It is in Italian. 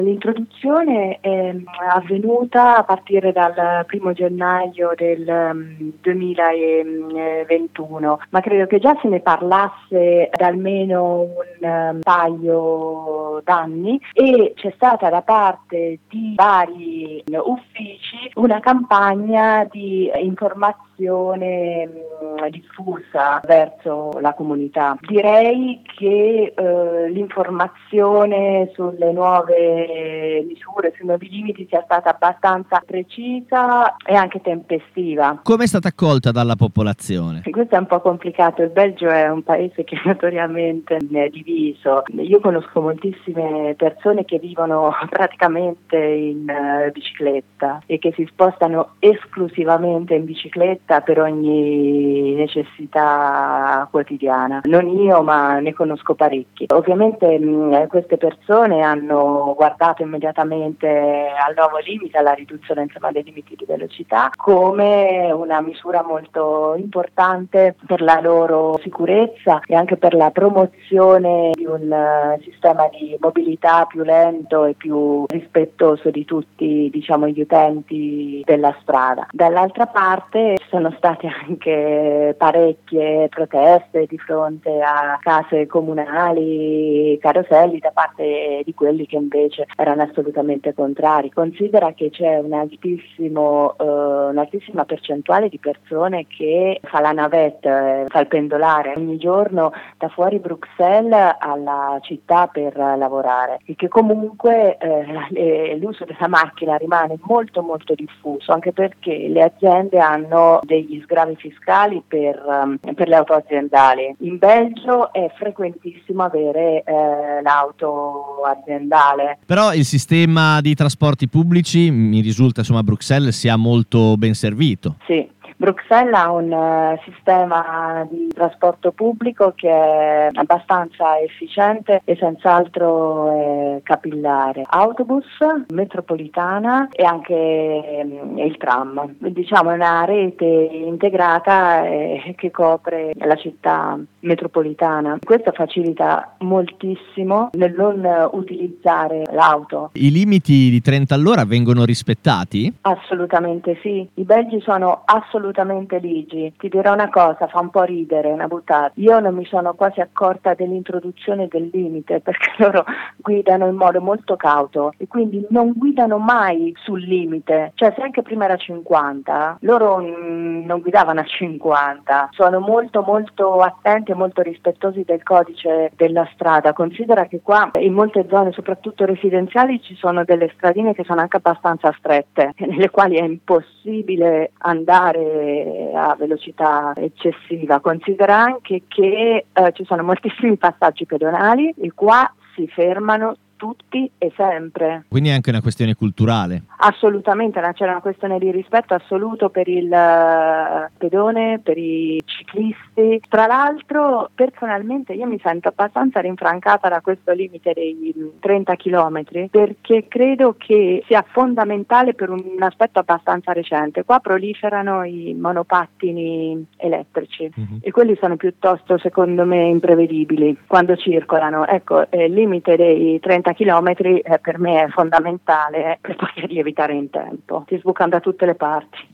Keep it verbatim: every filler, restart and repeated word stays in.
L'introduzione è avvenuta a partire dal primo gennaio del um, duemilaventuno, ma credo che già se ne parlasse da almeno un um, paio d'anni e c'è stata da parte di vari uffici una campagna di informazione um, diffusa verso la comunità. Direi che uh, l'informazione sulle nuove misure, sui nuovi limiti sia stata abbastanza precisa e anche tempestiva. Come è stata accolta dalla popolazione? Questo è un po' complicato. Il Belgio è un paese che notoriamente è diviso. Io conosco moltissime persone che vivono praticamente in uh, bicicletta e che si spostano esclusivamente in bicicletta per ogni necessità quotidiana. Non io, ma ne conosco parecchi. Ovviamente mh, queste persone hanno guardato immediatamente al nuovo limite, alla riduzione insomma, dei limiti di velocità, come una misura molto importante per la loro sicurezza e anche per la promozione di un uh, sistema di mobilità più lento e più rispettoso di tutti, diciamo, gli utenti della strada. Dall'altra parte ci sono state anche parecchie proteste di fronte a case comunali, caroselli da parte di quelli che invece erano assolutamente contrari. Considera che c'è un altissimo, eh, un'altissima percentuale di persone che fa la navette, eh, fa il pendolare ogni giorno da fuori Bruxelles alla città per lavorare e che comunque eh, l'uso della macchina rimane molto molto diffuso, anche perché le aziende hanno degli sgravi fiscali per, um, per le auto aziendali. In Belgio è frequentissimo avere eh, l'auto aziendale. Però il sistema di trasporti pubblici, mi risulta insomma a Bruxelles, sia molto ben servito. Sì. Bruxelles ha un uh, sistema di trasporto pubblico che è abbastanza efficiente e senz'altro è capillare. Autobus, metropolitana e anche um, il tram. Diciamo è una rete integrata eh, che copre la città metropolitana. Questo facilita moltissimo nel non utilizzare l'auto. I limiti di trenta all'ora vengono rispettati? Assolutamente sì. I belgi sono assolutamente ligi. Ti dirò una cosa, fa un po' ridere, una buttata. Io non mi sono quasi accorta dell'introduzione del limite perché loro guidano in modo molto cauto e quindi non guidano mai sul limite. Cioè se anche prima era cinquanta, loro mh, non guidavano a cinquanta. Sono molto molto attenti e molto rispettosi del codice della strada. Considera che qua in molte zone, soprattutto residenziali, ci sono delle stradine che sono anche abbastanza strette, nelle quali è impossibile andare a velocità eccessiva. Considera anche che eh, ci sono moltissimi passaggi pedonali e qua si fermano tutti e sempre. Quindi è anche una questione culturale. Assolutamente, c'è una questione di rispetto assoluto per il uh, pedone, per i ciclisti. Tra l'altro, personalmente io mi sento abbastanza rinfrancata da questo limite dei trenta chilometri perché credo che sia fondamentale per un aspetto abbastanza recente. Qua proliferano i monopattini elettrici mm-hmm. e quelli sono piuttosto, secondo me, imprevedibili quando circolano. Ecco, il limite dei trenta chilometri eh, per me è fondamentale eh, per poterli evitare in tempo. Ti sbucano da tutte le parti.